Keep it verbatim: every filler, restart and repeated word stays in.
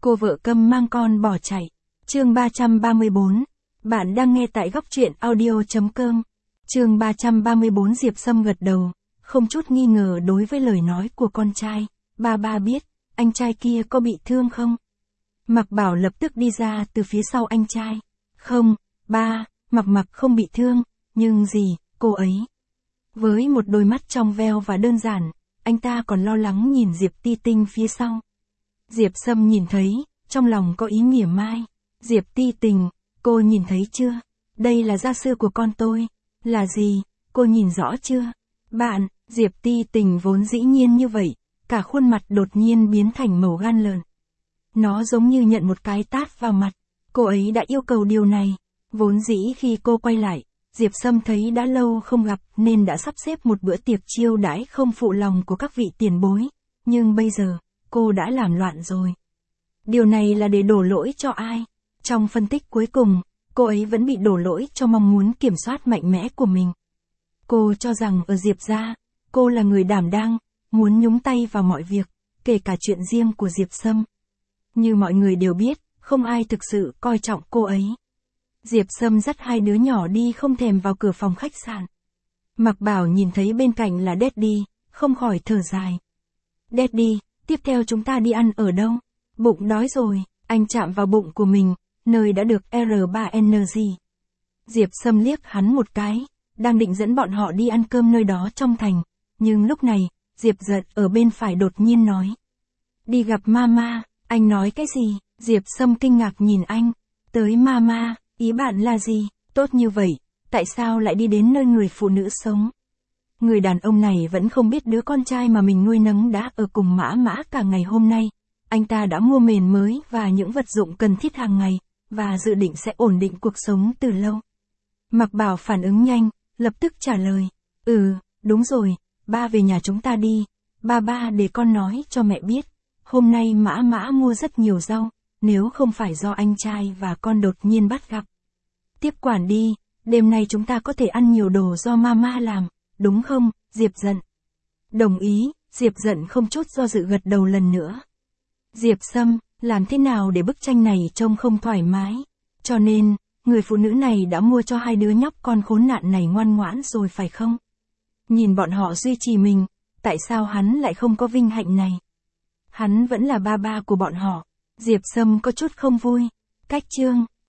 cô vợ câm mang con bỏ chạy. Chương ba trăm ba mươi bốn. Bạn đang nghe tại góc truyện audio chấm com. Chương ba trăm ba mươi bốn. Diệp Sâm gật đầu, không chút nghi ngờ đối với lời nói của con trai. Ba ba biết, anh trai kia có bị thương không? Mặc Bảo lập tức đi ra từ phía sau anh trai. Không, ba, Mặc Mặc không bị thương, nhưng gì, cô ấy. Với một đôi mắt trong veo và đơn giản, anh ta còn lo lắng nhìn Diệp Ti Tinh phía sau. Diệp Sâm nhìn thấy, trong lòng có ý mỉa mai. Diệp Ti Tình, cô nhìn thấy chưa? Đây là gia sư của con tôi. Là gì, cô nhìn rõ chưa? Bạn, Diệp Ti Tình vốn dĩ nhiên như vậy, cả khuôn mặt đột nhiên biến thành màu gan lợn. Nó giống như nhận một cái tát vào mặt. Cô ấy đã yêu cầu điều này. Vốn dĩ khi cô quay lại, Diệp Sâm thấy đã lâu không gặp nên đã sắp xếp một bữa tiệc chiêu đãi không phụ lòng của các vị tiền bối. Nhưng bây giờ, cô đã làm loạn rồi. Điều này là để đổ lỗi cho ai? Trong phân tích cuối cùng, cô ấy vẫn bị đổ lỗi cho mong muốn kiểm soát mạnh mẽ của mình. Cô cho rằng ở Diệp gia, cô là người đảm đang, muốn nhúng tay vào mọi việc, kể cả chuyện riêng của Diệp Sâm. Như mọi người đều biết, không ai thực sự coi trọng cô ấy. Diệp Sâm dắt hai đứa nhỏ đi không thèm vào cửa phòng khách sạn. Mặc Bảo nhìn thấy bên cạnh là Daddy, không khỏi thở dài. Daddy, tiếp theo chúng ta đi ăn ở đâu? Bụng đói rồi, anh chạm vào bụng của mình, nơi đã được R ba N G. Diệp Sâm liếc hắn một cái, đang định dẫn bọn họ đi ăn cơm nơi đó trong thành. Nhưng lúc này, Diệp Giật ở bên phải đột nhiên nói. Đi gặp Mama, anh nói cái gì? Diệp Sâm kinh ngạc nhìn anh. Tới Mama, ý bạn là gì? Tốt như vậy, tại sao lại đi đến nơi người phụ nữ sống? Người đàn ông này vẫn không biết đứa con trai mà mình nuôi nấng đã ở cùng Mã Mã cả ngày hôm nay. Anh ta đã mua mền mới và những vật dụng cần thiết hàng ngày, và dự định sẽ ổn định cuộc sống từ lâu. Mặc Bảo phản ứng nhanh, lập tức trả lời. Ừ, đúng rồi, ba về nhà chúng ta đi. Ba ba để con nói cho mẹ biết. Hôm nay Mã Mã mua rất nhiều rau, nếu không phải do anh trai và con đột nhiên bắt gặp. Tiếp quản đi, đêm nay chúng ta có thể ăn nhiều đồ do Mama làm, đúng không, Diệp Giận? Đồng ý, Diệp Giận không chút do dự gật đầu lần nữa. Diệp Sâm, làm thế nào để bức tranh này trông không thoải mái? Cho nên, người phụ nữ này đã mua cho hai đứa nhóc con khốn nạn này ngoan ngoãn rồi phải không? Nhìn bọn họ duy trì mình, tại sao hắn lại không có vinh hạnh này? Hắn vẫn là ba ba của bọn họ. Diệp Sâm có chút không vui. Cách chương